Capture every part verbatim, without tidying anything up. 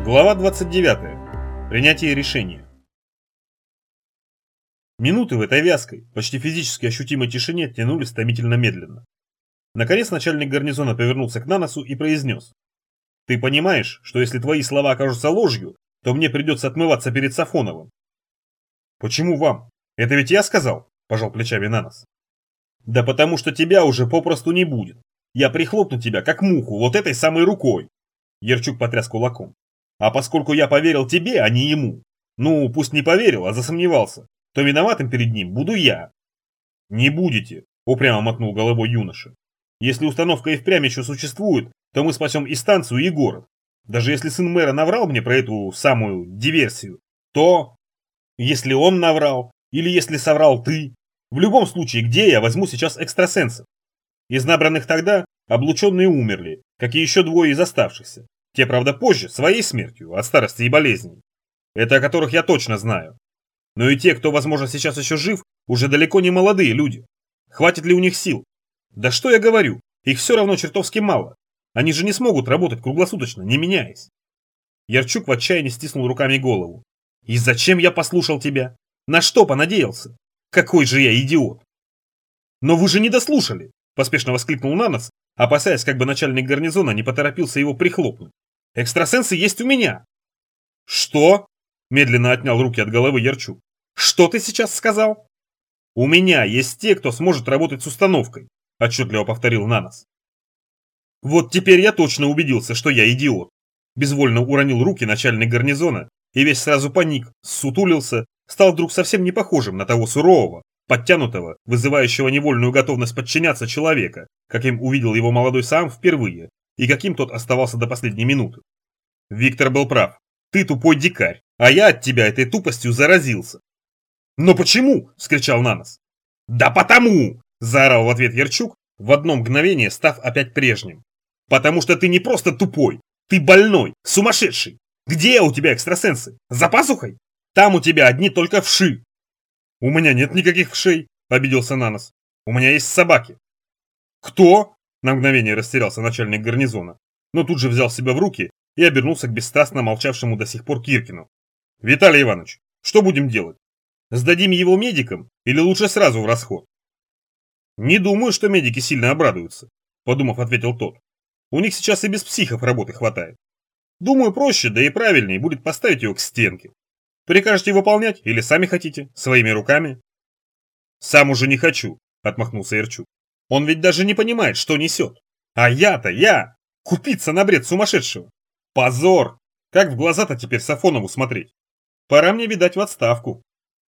Глава двадцать девятая. Принятие решения. Минуты в этой вязкой, почти физически ощутимой тишине тянулись томительно медленно. Наконец начальник гарнизона повернулся к Наносу и произнес: «Ты понимаешь, что если твои слова окажутся ложью, то мне придется отмываться перед Сафоновым?» «Почему вам? Это ведь я сказал», – пожал плечами Нанос. «Да потому что тебя уже попросту не будет. Я прихлопну тебя, как муху, вот этой самой рукой». Ярчук потряс кулаком. «А поскольку я поверил тебе, а не ему, ну, пусть не поверил, а засомневался, то виноватым перед ним буду я». «Не будете», – упрямо мотнул головой юноша. «Если установка и впрямь еще существует, то мы спасем и станцию, и город. Даже если сын мэра наврал мне про эту самую диверсию, то... Если он наврал, или если соврал ты, в любом случае, где я возьму сейчас экстрасенсов? Из набранных тогда облученные умерли, как и еще двое из оставшихся. Те, правда, позже, своей смертью, от старости и болезней. Это о которых я точно знаю. Но и те, кто, возможно, сейчас еще жив, уже далеко не молодые люди. Хватит ли у них сил? Да что я говорю, их все равно чертовски мало. Они же не смогут работать круглосуточно, не меняясь». Ярчук в отчаянии стиснул руками голову. «И зачем я послушал тебя? На что понадеялся? Какой же я идиот!» «Но вы же не дослушали!» – поспешно воскликнул Нанос, опасаясь, как бы начальник гарнизона не поторопился его прихлопнуть. «Экстрасенсы есть у меня!» «Что?» – медленно отнял руки от головы Ярчук. «Что ты сейчас сказал?» «У меня есть те, кто сможет работать с установкой», – отчетливо повторил Нанос. «Вот теперь я точно убедился, что я идиот», – безвольно уронил руки начальник гарнизона и весь сразу паник, ссутулился, стал вдруг совсем не похожим на того сурового, подтянутого, вызывающего невольную готовность подчиняться человека, каким увидел его молодой Саам впервые, и каким тот оставался до последней минуты. Виктор был прав. Ты тупой дикарь, а я от тебя этой тупостью заразился. «Но почему?» – вскричал Нанос. «Да потому!» – заорал в ответ Ярчук, в одно мгновение став опять прежним. «Потому что ты не просто тупой, ты больной, сумасшедший. Где у тебя экстрасенсы? За пазухой? Там у тебя одни только вши». «У меня нет никаких вшей», – обиделся Нанос. «У меня есть собаки». «Кто?» – на мгновение растерялся начальник гарнизона, но тут же взял себя в руки и обернулся к бесстрастно молчавшему до сих пор Киркину. «Виталий Иванович, что будем делать? Сдадим его медикам или лучше сразу в расход?» «Не думаю, что медики сильно обрадуются», – подумав, ответил тот. «У них сейчас и без психов работы хватает. Думаю, проще, да и правильнее будет поставить его к стенке. Прикажете выполнять или сами хотите, своими руками?» «Сам уже не хочу», – отмахнулся Ярчук. «Он ведь даже не понимает, что несет. А я-то, я! Купиться на бред сумасшедшего! Позор! Как в глаза-то теперь Сафонову смотреть? Пора мне, видать, в отставку».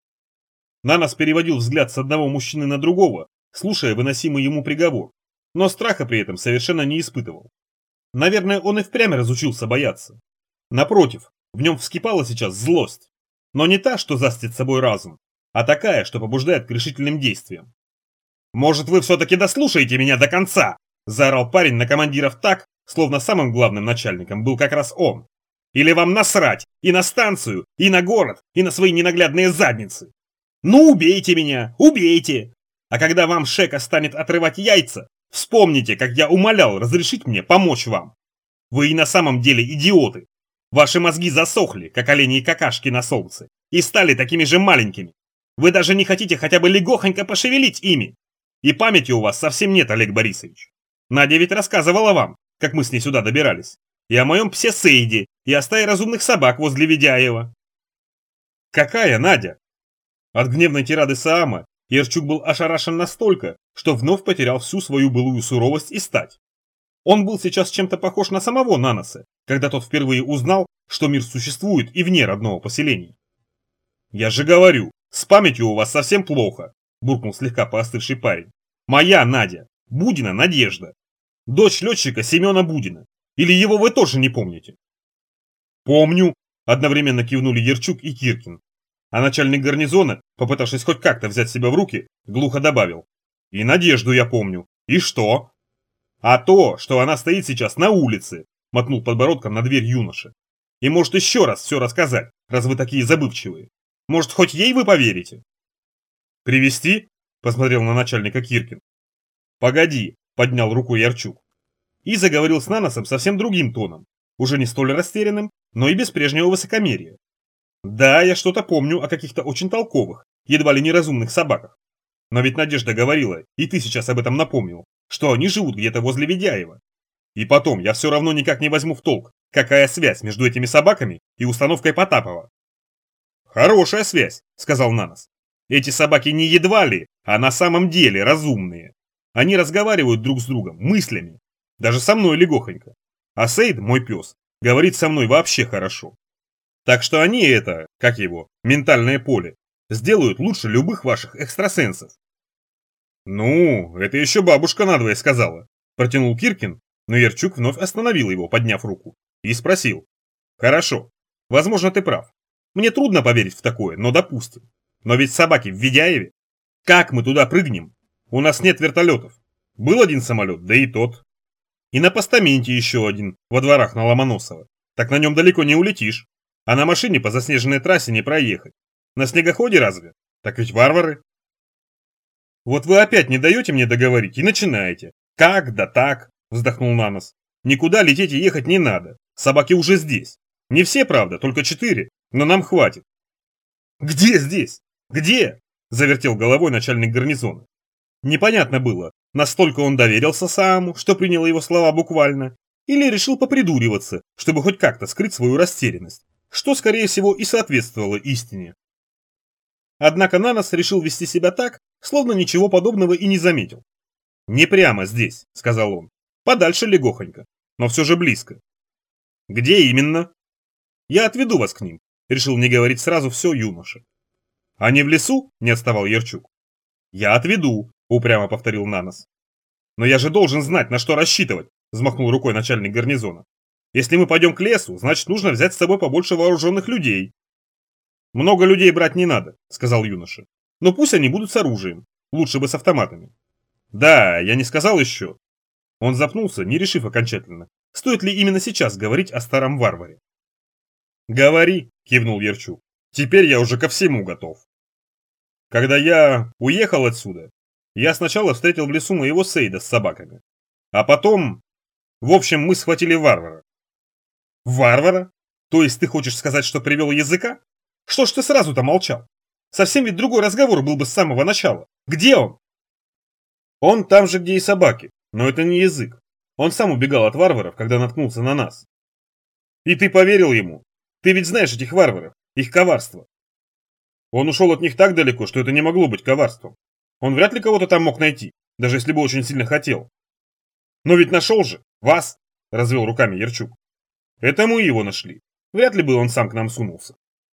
Нанос переводил взгляд с одного мужчины на другого, слушая выносимый ему приговор, но страха при этом совершенно не испытывал. Наверное, он и впрямь разучился бояться. Напротив, в нем вскипала сейчас злость, но не та, что застит собой разум, а такая, что побуждает к решительным действиям. «Может, вы все-таки дослушаете меня до конца?» – заорал парень на командиров так, словно самым главным начальником был как раз он. «Или вам насрать и на станцию, и на город, и на свои ненаглядные задницы? Ну, убейте меня, убейте! А когда вам Шека станет отрывать яйца, вспомните, как я умолял разрешить мне помочь вам. Вы и на самом деле идиоты. Ваши мозги засохли, как оленьи какашки на солнце, и стали такими же маленькими. Вы даже не хотите хотя бы легохонько пошевелить ими. И памяти у вас совсем нет, Олег Борисович. Надя ведь рассказывала вам, как мы с ней сюда добирались. И о моем псе Сейде, и о стае разумных собак возле Ведяева». «Какая Надя?» От гневной тирады Саама Ярчук был ошарашен настолько, что вновь потерял всю свою былую суровость и стать. Он был сейчас чем-то похож на самого Наноса, когда тот впервые узнал, что мир существует и вне родного поселения. «Я же говорю, с памятью у вас совсем плохо», – буркнул слегка поостывший парень. «Моя Надя, Будина Надежда, дочь летчика Семена Будина. Или его вы тоже не помните?» «Помню», – одновременно кивнули Ярчук и Киркин. А начальник гарнизона, попытавшись хоть как-то взять себя в руки, глухо добавил: «И Надежду я помню. И что?» «А то, что она стоит сейчас на улице», – мотнул подбородком на дверь юноша. «И может еще раз все рассказать, раз вы такие забывчивые. Может, хоть ей вы поверите?» «Привести?» – посмотрел на начальника Киркин. «Погоди», – поднял руку Ярчук. И заговорил с Наносом совсем другим тоном, уже не столь растерянным, но и без прежнего высокомерия. Да, я что-то помню о каких-то очень толковых, едва ли неразумных собаках. Но ведь Надежда говорила, и ты сейчас об этом напомнил, что они живут где-то возле Ведяева. И потом, я все равно никак не возьму в толк, какая связь между этими собаками и установкой Потапова. Хорошая связь, сказал Нанос. Эти собаки не едва ли, а на самом деле разумные. Они разговаривают друг с другом, мыслями. Даже со мной легохонько. А Сейд, мой пес, говорит со мной вообще хорошо. Так что они это, как его, ментальное поле, сделают лучше любых ваших экстрасенсов. Ну, это еще бабушка надвое сказала, протянул Киркин, но Ярчук вновь остановил его, подняв руку, и спросил. Хорошо, возможно, ты прав. Мне трудно поверить в такое, но допустим. Но ведь собаки в Ведяеве. Как мы туда прыгнем? У нас нет вертолетов. Был один самолет, да и тот. И на постаменте еще один, во дворах на Ломоносова. Так на нем далеко не улетишь. А на машине по заснеженной трассе не проехать. На снегоходе разве? Так ведь варвары. Вот вы опять не даете мне договорить и начинаете. Как да так, вздохнул Нанос. Никуда лететь и ехать не надо. Собаки уже здесь. Не все, правда, только четыре, но нам хватит. Где здесь? Где? Завертел головой начальник гарнизона. Непонятно было, настолько он доверился Сааму, что принял его слова буквально, или решил попридуриваться, чтобы хоть как-то скрыть свою растерянность, что, скорее всего, и соответствовало истине. Однако Нанос решил вести себя так, словно ничего подобного и не заметил. «Не прямо здесь», — сказал он, — «подальше легохонько, но все же близко». «Где именно?» «Я отведу вас к ним», — решил не говорить сразу все юноша. «А не в лесу?» — не отставал Ярчук. «Я отведу», — упрямо повторил Нанос. «Но я же должен знать, на что рассчитывать», — взмахнул рукой начальник гарнизона. «Если мы пойдем к лесу, значит, нужно взять с собой побольше вооруженных людей». «Много людей брать не надо», — сказал юноша. «Но пусть они будут с оружием. Лучше бы с автоматами». «Да, я не сказал еще». Он запнулся, не решив окончательно, стоит ли именно сейчас говорить о старом варваре. «Говори», — кивнул Ярчук. «Теперь я уже ко всему готов». Когда я уехал отсюда, я сначала встретил в лесу моего Сейда с собаками. А потом... В общем, мы схватили варвара. Варвара? То есть ты хочешь сказать, что привел языка? Что ж ты сразу-то молчал? Совсем ведь другой разговор был бы с самого начала. Где он? Он там же, где и собаки, но это не язык. Он сам убегал от варваров, когда наткнулся на нас. И ты поверил ему? Ты ведь знаешь этих варваров, их коварство. Он ушел от них так далеко, что это не могло быть коварством. Он вряд ли кого-то там мог найти, даже если бы очень сильно хотел. Но ведь нашел же, вас, развел руками Ярчук. Это мы его нашли. Вряд ли бы он сам к нам сунулся.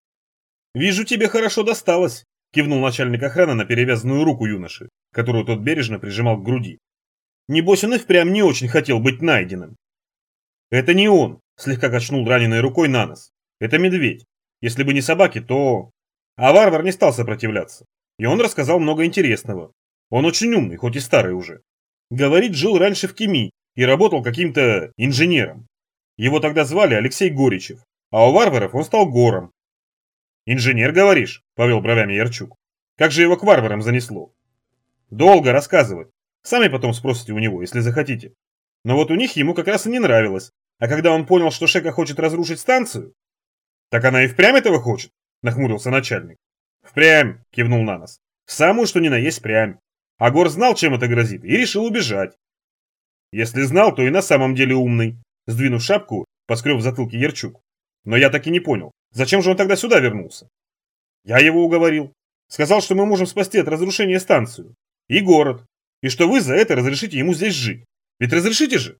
Вижу, тебе хорошо досталось, кивнул начальник охраны на перевязанную руку юноши, которую тот бережно прижимал к груди. Небось, он и впрямь не очень хотел быть найденным. Это не он, слегка качнул раненой рукой Нанос. Это медведь. Если бы не собаки, то... А варвар не стал сопротивляться. И он рассказал много интересного. Он очень умный, хоть и старый уже. Говорит, жил раньше в Кеми и работал каким-то инженером. Его тогда звали Алексей Горичев, а у варваров он стал Гором. «Инженер, говоришь?» – повел бровями Ярчук. «Как же его к варварам занесло?» «Долго рассказывать. Сами потом спросите у него, если захотите. Но вот у них ему как раз и не нравилось. А когда он понял, что Шека хочет разрушить станцию...» «Так она и впрямь этого хочет?» – нахмурился начальник. «Впрямь!» – кивнул Нанос. «В самую, что ни на есть прямь. А Гор знал, чем это грозит, и решил убежать». «Если знал, то и на самом деле умный», – сдвинув шапку, поскреб в затылке Ярчук. «Но я так и не понял, зачем же он тогда сюда вернулся?» «Я его уговорил. Сказал, что мы можем спасти от разрушения станцию. И город. И что вы за это разрешите ему здесь жить. Ведь разрешите же?»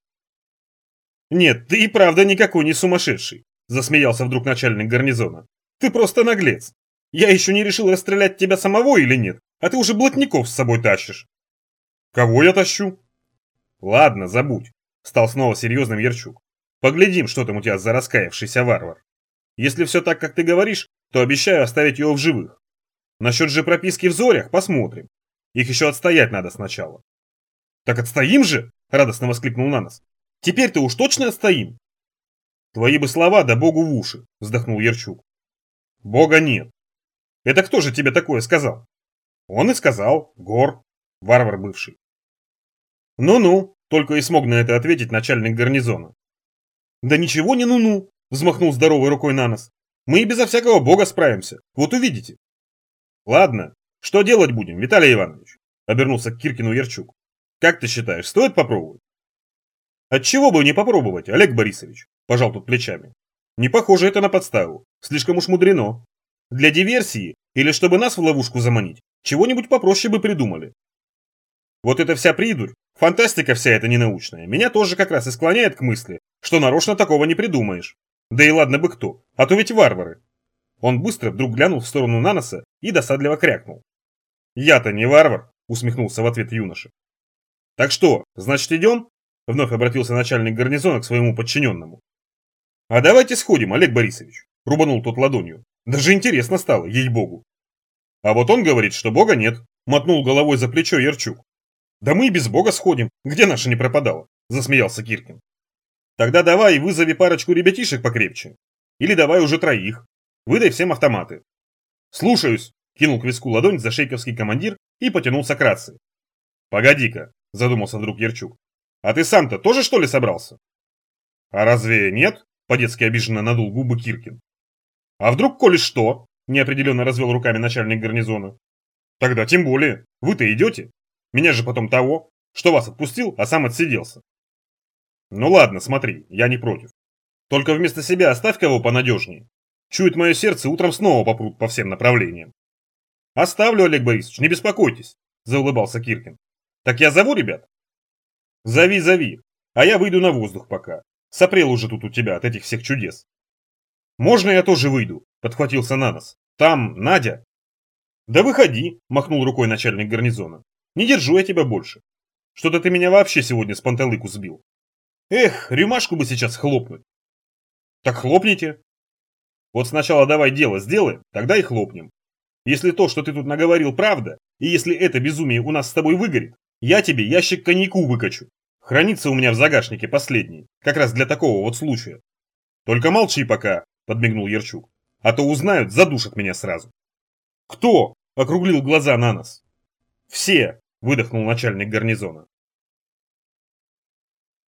«Нет, ты и правда никакой не сумасшедший», – засмеялся вдруг начальник гарнизона. «Ты просто наглец. Я еще не решил, расстрелять тебя самого или нет, а ты уже блатников с собой тащишь». «Кого я тащу?» «Ладно, забудь», – стал снова серьезным Ярчук. «Поглядим, что там у тебя за раскаявшийся варвар. Если все так, как ты говоришь, то обещаю оставить его в живых. Насчет же прописки в зорях посмотрим. Их еще отстоять надо сначала». «Так отстоим же!» – радостно воскликнул Нанос. «Теперь-то уж точно отстоим!» «Твои бы слова да богу в уши!» – вздохнул Ярчук. «Бога нет. Это кто же тебе такое сказал?» «Он и сказал. Гор. Варвар бывший». «Ну-ну», – только и смог на это ответить начальник гарнизона. «Да ничего не ну-ну», взмахнул здоровой рукой Нанос. Мы и безо всякого бога справимся, вот увидите. Ладно, что делать будем, Виталий Иванович? Обернулся к Киркину Ярчук. Как ты считаешь, стоит попробовать? Отчего бы не попробовать, Олег Борисович? Пожал тут плечами. Не похоже это на подставу, слишком уж мудрено. Для диверсии или чтобы нас в ловушку заманить, чего-нибудь попроще бы придумали. Вот эта вся придурь, фантастика вся эта ненаучная, меня тоже как раз и склоняет к мысли, что нарочно такого не придумаешь. Да и ладно бы кто, а то ведь варвары. Он быстро вдруг глянул в сторону Наноса и досадливо крякнул. «Я-то не варвар», — усмехнулся в ответ юноша. «Так что, значит идем?» — вновь обратился начальник гарнизона к своему подчиненному. «А давайте сходим, Олег Борисович», — рубанул тот ладонью. «Даже интересно стало, ей-богу». «А вот он говорит, что бога нет», — мотнул головой за плечо Ярчук. «Да мы и без бога сходим, где наша не пропадала», — засмеялся Киркин. «Тогда давай вызови парочку ребятишек покрепче. Или давай уже троих. Выдай всем автоматы». «Слушаюсь», — кинул к виску ладонь зашейковский командир и потянулся к рации. «Погоди-ка», — задумался вдруг Ярчук. «А ты сам-то тоже что ли собрался?» «А разве нет?» — по-детски обиженно надул губы Киркин. «А вдруг, коли что?» — неопределенно развел руками начальник гарнизона. «Тогда тем более. Вы-то идете. Меня же потом того, что вас отпустил, а сам отсиделся». «Ну ладно, смотри, я не против. Только вместо себя оставь кого понадежнее. Чует мое сердце, утром снова попрут по всем направлениям». «Оставлю, Олег Борисович, не беспокойтесь», — заулыбался Киркин. «Так я зову ребят?» «Зови, зови, а я выйду на воздух пока. Сопрел уже тут у тебя от этих всех чудес». «Можно я тоже выйду?» — подхватился Нанос. «Там Надя». «Да выходи», — махнул рукой начальник гарнизона. «Не держу я тебя больше. Что-то ты меня вообще сегодня с панталыку сбил. Эх, рюмашку бы сейчас хлопнуть». «Так хлопните». «Вот сначала давай дело сделаем, тогда и хлопнем. Если то, что ты тут наговорил, правда, и если это безумие у нас с тобой выгорит, я тебе ящик коньяку выкачу. Хранится у меня в загашнике последний, как раз для такого вот случая. Только молчи пока», — подмигнул Ярчук, «а то узнают, задушат меня сразу». «Кто?» — округлил глаза Нанос. «Все», — выдохнул начальник гарнизона.